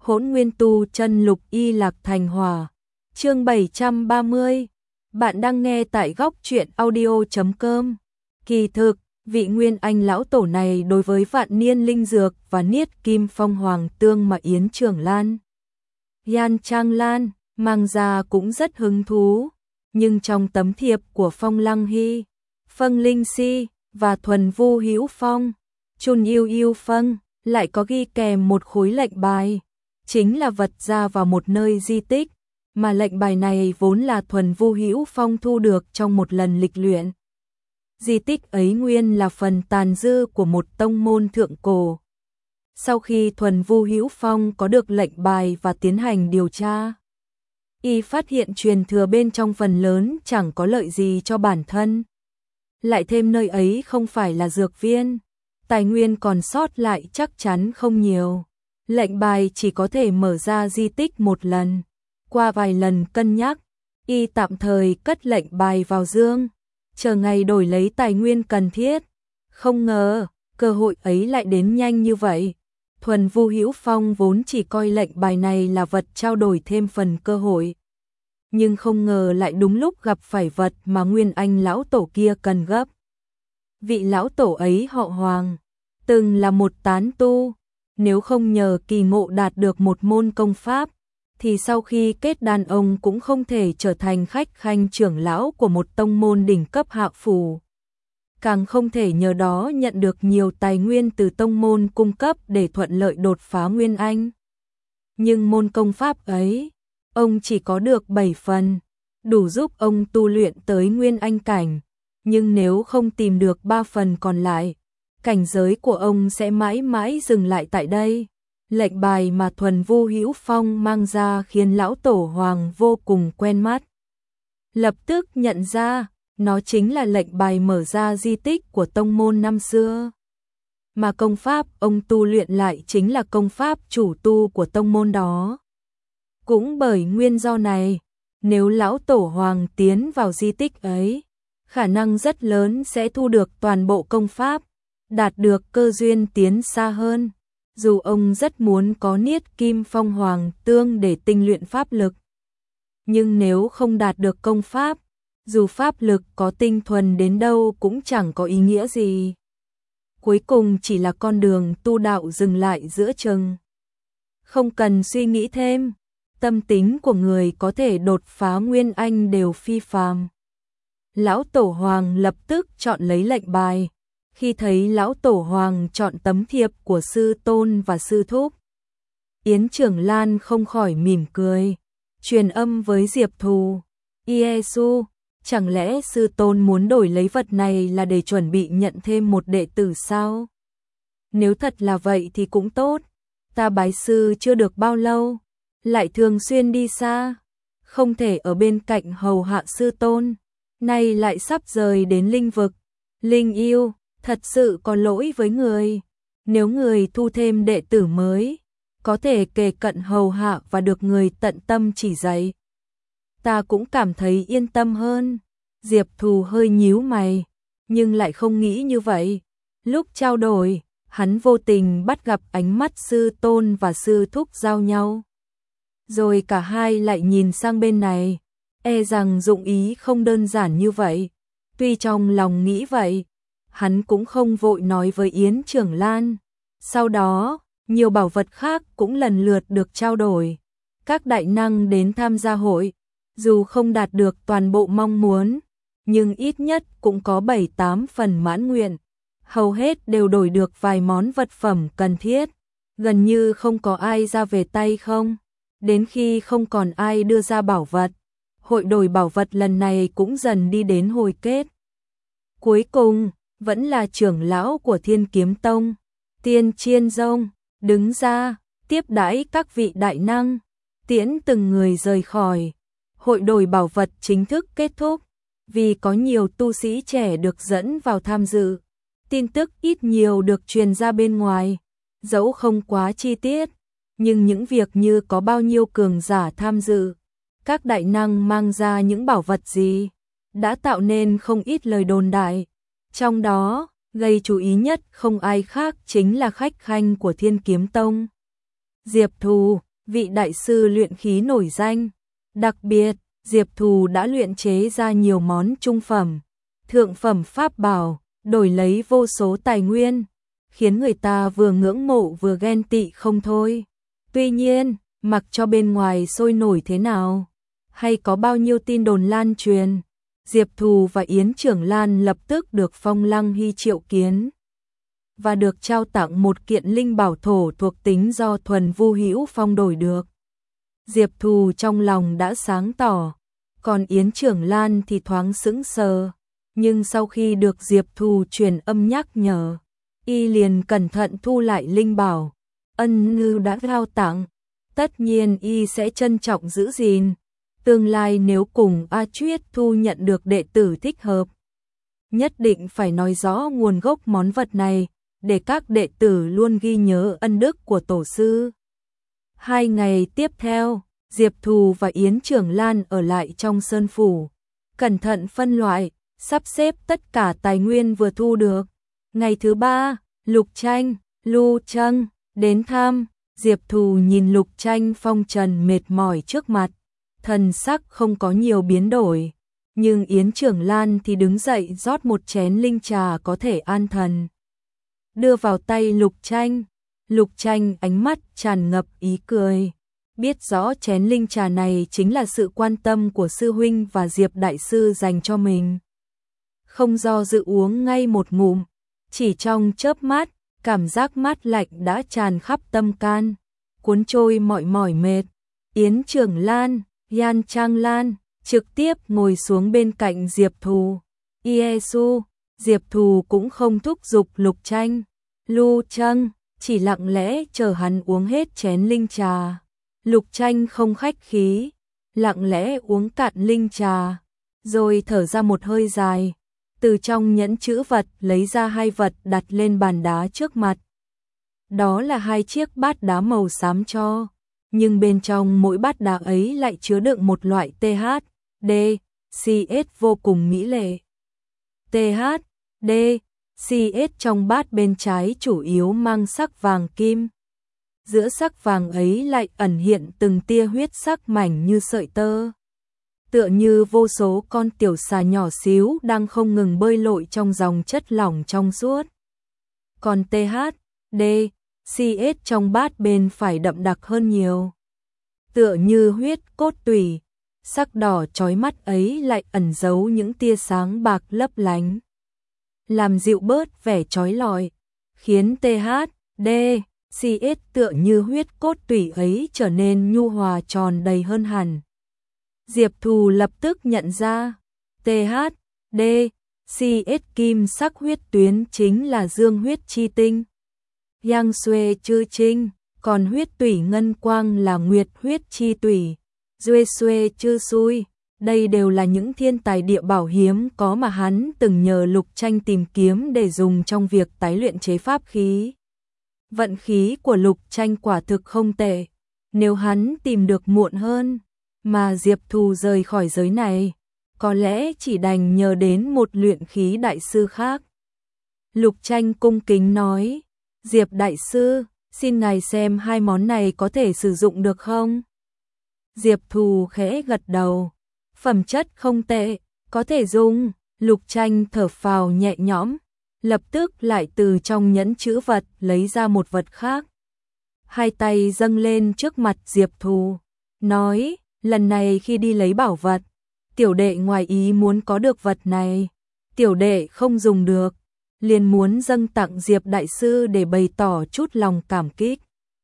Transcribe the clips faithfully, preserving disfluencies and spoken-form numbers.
Hỗn Nguyên Tu Chân Lục Y Lạc Thành Hỏa. Chương bảy trăm ba mươi. Bạn đang nghe tại góc truyện audio chấm com. Kỳ thực, vị Nguyên Anh lão tổ này đối với Vạn Niên linh dược và Niết Kim Phong Hoàng Tương mà Yến Trường Lan, Yan Trang Lan mang ra cũng rất hứng thú, nhưng trong tấm thiệp của Phong Lăng Hy, Phân Linh Si và Thuần Vu Hữu Phong, Chun Yêu Yêu Phân lại có ghi kèm một khối lệnh bài, chính là vật ra vào một nơi di tích, mà lệnh bài này vốn là Thuần Vu Hữu Phong thu được trong một lần lịch luyện. Di tích ấy nguyên là phần tàn dư của một tông môn thượng cổ. Sau khi Thuần Vu Hữu Phong có được lệnh bài và tiến hành điều tra, y phát hiện truyền thừa bên trong phần lớn chẳng có lợi gì cho bản thân. Lại thêm nơi ấy không phải là dược viên, tài nguyên còn sót lại chắc chắn không nhiều. Lệnh bài chỉ có thể mở ra di tích một lần. Qua vài lần cân nhắc, y tạm thời cất lệnh bài vào dương, chờ ngày đổi lấy tài nguyên cần thiết. Không ngờ, cơ hội ấy lại đến nhanh như vậy. Thuần Vu Hữu Phong vốn chỉ coi lệnh bài này là vật trao đổi thêm phần cơ hội, nhưng không ngờ lại đúng lúc gặp phải vật mà Nguyên Anh lão tổ kia cần gấp. Vị lão tổ ấy họ Hoàng, từng là một tán tu, nếu không nhờ kỳ ngộ đạt được một môn công pháp, thì sau khi kết đan ông cũng không thể trở thành khách khanh trưởng lão của một tông môn đỉnh cấp hạ phủ. Càng không thể nhờ đó nhận được nhiều tài nguyên từ tông môn cung cấp để thuận lợi đột phá Nguyên Anh. Nhưng môn công pháp ấy, ông chỉ có được bảy phần, đủ giúp ông tu luyện tới Nguyên Anh cảnh, nhưng nếu không tìm được ba phần còn lại, cảnh giới của ông sẽ mãi mãi dừng lại tại đây. Lệnh bài mà Thuần Vu Hữu Phong mang ra khiến lão tổ Hoàng vô cùng quen mắt. Lập tức nhận ra, nó chính là lệnh bài mở ra di tích của tông môn năm xưa. Mà công pháp ông tu luyện lại chính là công pháp chủ tu của tông môn đó. Cũng bởi nguyên do này, nếu lão tổ Hoàng tiến vào di tích ấy, khả năng rất lớn sẽ thu được toàn bộ công pháp, đạt được cơ duyên tiến xa hơn. Dù ông rất muốn có Niết Kim Phong Hoàng Tương để tinh luyện pháp lực, nhưng nếu không đạt được công pháp, dù pháp lực có tinh thuần đến đâu cũng chẳng có ý nghĩa gì. Cuối cùng chỉ là con đường tu đạo dừng lại giữa chừng. Không cần suy nghĩ thêm, tâm tính của người có thể đột phá Nguyên Anh đều phi phàm. Lão Tổ Hoàng lập tức chọn lấy lệnh bài. Khi thấy lão tổ Hoàng chọn tấm thiệp của sư tôn và sư thúc, Yến Trường Lan không khỏi mỉm cười, truyền âm với Diệp Thù, Iesu, chẳng lẽ sư tôn muốn đổi lấy vật này là để chuẩn bị nhận thêm một đệ tử sao? Nếu thật là vậy thì cũng tốt, ta bái sư chưa được bao lâu, lại thường xuyên đi xa, không thể ở bên cạnh hầu hạ sư tôn, nay lại sắp rời đến linh vực, linh yêu. Thật sự có lỗi với người, nếu người thu thêm đệ tử mới, có thể kề cận hầu hạ và được người tận tâm chỉ dạy, ta cũng cảm thấy yên tâm hơn. Diệp Thù hơi nhíu mày, nhưng lại không nghĩ như vậy. Lúc trao đổi, hắn vô tình bắt gặp ánh mắt sư tôn và sư thúc giao nhau. Rồi cả hai lại nhìn sang bên này, e rằng dụng ý không đơn giản như vậy. Tuy trong lòng nghĩ vậy, hắn cũng không vội nói với Yến Trường Lan. Sau đó, nhiều bảo vật khác cũng lần lượt được trao đổi. Các đại năng đến tham gia hội, dù không đạt được toàn bộ mong muốn, nhưng ít nhất cũng có bảy tám phần mãn nguyện. Hầu hết đều đổi được vài món vật phẩm cần thiết, gần như không có ai ra về tay không. Đến khi không còn ai đưa ra bảo vật, hội đổi bảo vật lần này cũng dần đi đến hồi kết. Cuối cùng, vẫn là trưởng lão của Thiên Kiếm Tông, Tiên Chiên Dông, đứng ra, tiếp đãi các vị đại năng, tiễn từng người rời khỏi. Hội đổi bảo vật chính thức kết thúc, vì có nhiều tu sĩ trẻ được dẫn vào tham dự. Tin tức ít nhiều được truyền ra bên ngoài, dẫu không quá chi tiết, nhưng những việc như có bao nhiêu cường giả tham dự, các đại năng mang ra những bảo vật gì, đã tạo nên không ít lời đồn đại. Trong đó, gây chú ý nhất không ai khác chính là khách khanh của Thiên Kiếm Tông. Diệp Thù, vị đại sư luyện khí nổi danh. Đặc biệt, Diệp Thù đã luyện chế ra nhiều món trung phẩm, thượng phẩm pháp bảo, đổi lấy vô số tài nguyên, khiến người ta vừa ngưỡng mộ vừa ghen tị không thôi. Tuy nhiên, mặc cho bên ngoài sôi nổi thế nào, hay có bao nhiêu tin đồn lan truyền, Diệp Thù và Yến Trưởng Lan lập tức được Phong Lăng Hy triệu kiến và được trao tặng một kiện linh bảo thổ thuộc tính do thuần Vu Hữu Phong đổi được. Diệp Thù trong lòng đã sáng tỏ, còn Yến Trưởng Lan thì thoáng sững sờ, nhưng sau khi được Diệp Thù truyền âm nhắc nhở, y liền cẩn thận thu lại linh bảo, ân ngư đã trao tặng, tất nhiên y sẽ trân trọng giữ gìn, tương lai nếu cùng A Chuyết thu nhận được đệ tử thích hợp, nhất định phải nói rõ nguồn gốc món vật này, để các đệ tử luôn ghi nhớ ân đức của tổ sư. Hai ngày tiếp theo, Diệp Thù và Yến Trưởng Lan ở lại trong sơn phủ, cẩn thận phân loại, sắp xếp tất cả tài nguyên vừa thu được. Ngày thứ ba, Lục Tranh, Lưu Trân đến thăm. Diệp Thù nhìn Lục Tranh phong trần mệt mỏi trước mặt, thần sắc không có nhiều biến đổi, nhưng Yến Trưởng Lan thì đứng dậy rót một chén linh trà có thể an thần, đưa vào tay Lục Tranh. Lục Tranh ánh mắt tràn ngập ý cười, biết rõ chén linh trà này chính là sự quan tâm của sư huynh và Diệp đại sư dành cho mình. Không do dự uống ngay một ngụm, chỉ trong chớp mắt, cảm giác mát lạnh đã tràn khắp tâm can, cuốn trôi mọi mỏi mệt. Yến Trưởng Lan, Yan Trang Lan trực tiếp ngồi xuống bên cạnh Diệp Thù. Iesu, Diệp Thù cũng không thúc giục Lục Tranh, Lưu Trân, chỉ lặng lẽ chờ hắn uống hết chén linh trà. Lục Tranh không khách khí, lặng lẽ uống cạn linh trà, rồi thở ra một hơi dài, từ trong nhẫn chữ vật lấy ra hai vật đặt lên bàn đá trước mặt. Đó là hai chiếc bát đá màu xám cho, nhưng bên trong mỗi bát đá ấy lại chứa đựng một loại tê hát đê xê ét vô cùng mỹ lệ. tê hát đê xê ét trong bát bên trái chủ yếu mang sắc vàng kim. Giữa sắc vàng ấy lại ẩn hiện từng tia huyết sắc mảnh như sợi tơ, tựa như vô số con tiểu xà nhỏ xíu đang không ngừng bơi lội trong dòng chất lỏng trong suốt. Còn tê hát đê xê ét trong bát bên phải đậm đặc hơn nhiều, tựa như huyết cốt tủy, sắc đỏ chói mắt ấy lại ẩn giấu những tia sáng bạc lấp lánh, làm dịu bớt vẻ chói lọi, khiến tê hát đê xê ét tựa như huyết cốt tủy ấy trở nên nhu hòa tròn đầy hơn hẳn. Diệp Thù lập tức nhận ra, tê hát đê xê ét kim sắc huyết tuyến chính là dương huyết chi tinh, Yang Xuê Chư Trinh, còn huyết tủy ngân quang là nguyệt huyết chi tủy, Duê Xuê Chư Xui. Đây đều là những thiên tài địa bảo hiếm có mà hắn từng nhờ Lục Tranh tìm kiếm để dùng trong việc tái luyện chế pháp khí. Vận khí của Lục Tranh quả thực không tệ, nếu hắn tìm được muộn hơn, mà Diệp Thù rời khỏi giới này, có lẽ chỉ đành nhờ đến một luyện khí đại sư khác. Lục Tranh cung kính nói, Diệp đại sư, xin ngài xem hai món này có thể sử dụng được không? Diệp Thù khẽ gật đầu, phẩm chất không tệ, có thể dùng. Lục Tranh thở phào nhẹ nhõm, lập tức lại từ trong nhẫn chữ vật lấy ra một vật khác. Hai tay dâng lên trước mặt Diệp Thù, nói, lần này khi đi lấy bảo vật, tiểu đệ ngoài ý muốn có được vật này, tiểu đệ không dùng được, liền muốn dâng tặng Diệp đại sư để bày tỏ chút lòng cảm kích.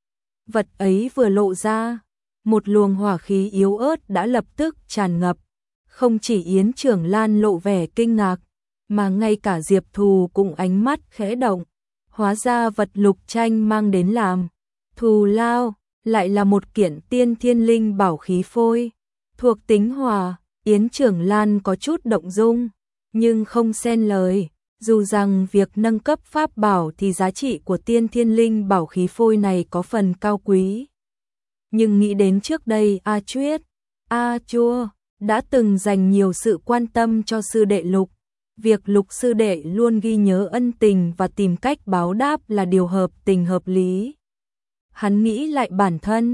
Vật ấy vừa lộ ra, một luồng hỏa khí yếu ớt đã lập tức tràn ngập, không chỉ Yến Trưởng Lan lộ vẻ kinh ngạc, mà ngay cả Diệp Thù cũng ánh mắt khẽ động, hóa ra vật Lục Tranh mang đến làm thù lao, lại là một kiện tiên thiên linh bảo khí phôi, thuộc tính hỏa. Yến Trưởng Lan có chút động dung, nhưng không xen lời, dù rằng việc nâng cấp pháp bảo thì giá trị của tiên thiên linh bảo khí phôi này có phần cao quý. Nhưng nghĩ đến trước đây A Chuyết, A Chua đã từng dành nhiều sự quan tâm cho sư đệ Lục, việc Lục sư đệ luôn ghi nhớ ân tình và tìm cách báo đáp là điều hợp tình hợp lý. Hắn nghĩ lại bản thân,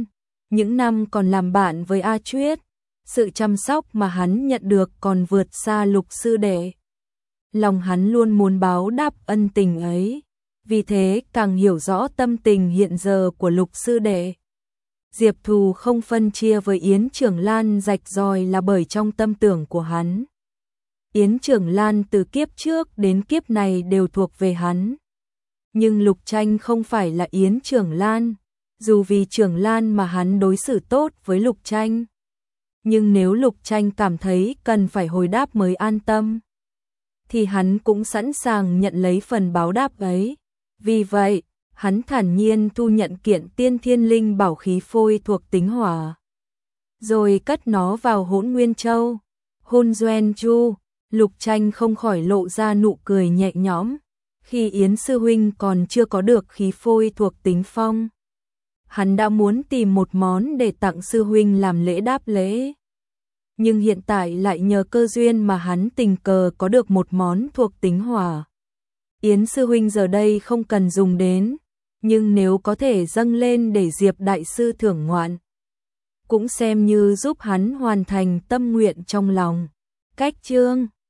Những năm còn làm bạn với A Chuyết, sự chăm sóc mà hắn nhận được còn vượt xa Lục sư đệ. Lòng hắn luôn muốn báo đáp ân tình ấy, vì thế càng hiểu rõ tâm tình hiện giờ của Lục sư đệ. Diệp Thù không phân chia với Yến Trưởng Lan rạch ròi là bởi trong tâm tưởng của hắn. Yến Trưởng Lan từ kiếp trước đến kiếp này đều thuộc về hắn. Nhưng Lục Tranh không phải là Yến Trưởng Lan, dù vì Trưởng Lan mà hắn đối xử tốt với Lục Tranh. Nhưng nếu Lục Tranh cảm thấy cần phải hồi đáp mới an tâm, thì hắn cũng sẵn sàng nhận lấy phần báo đáp ấy. Vì vậy, hắn thản nhiên thu nhận kiện tiên thiên linh bảo khí phôi thuộc tính hỏa, rồi cất nó vào Hỗn Nguyên Châu. Hôn Doen Chu, Lục Tranh không khỏi lộ ra nụ cười nhẹ nhõm. Khi Yến sư huynh còn chưa có được khí phôi thuộc tính phong, hắn đã muốn tìm một món để tặng sư huynh làm lễ đáp lễ. Nhưng hiện tại lại nhờ cơ duyên mà hắn tình cờ có được một món thuộc tính hỏa. Yến sư huynh giờ đây không cần dùng đến, nhưng nếu có thể dâng lên để Diệp đại sư thưởng ngoạn, cũng xem như giúp hắn hoàn thành tâm nguyện trong lòng. Cách chương